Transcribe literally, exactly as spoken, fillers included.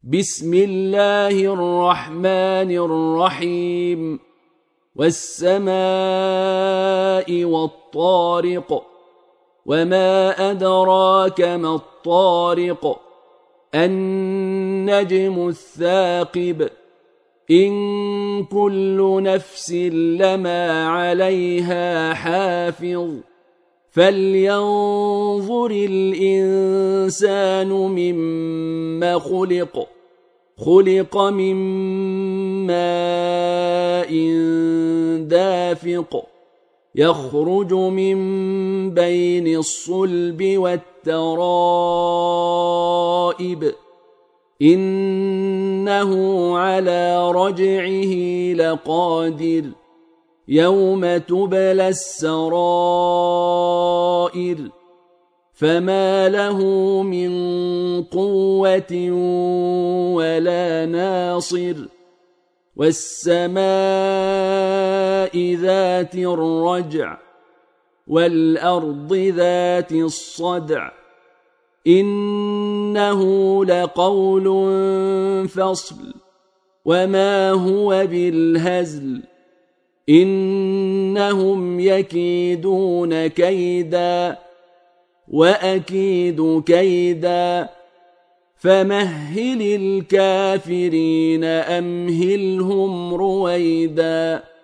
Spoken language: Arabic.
بسم الله الرحمن الرحيم والسماء والطارق وما أدراك ما الطارق النجم الثاقب إن كل نفس لما عليها حافظ فلينظر الإنسان مما خلق خلق من ماء دافق يخرج من بين الصلب والترائب إنه على رجعه لقادر يوم تبلى السرائر فما له من قوة ولا ناصر والسماء ذات الرجع والأرض ذات الصدع إنه لقول فصل وما هو بالهزل إنهم يكيدون كيدا وأكيد كيدا فمهل الكافرين أمهلهم رويدا.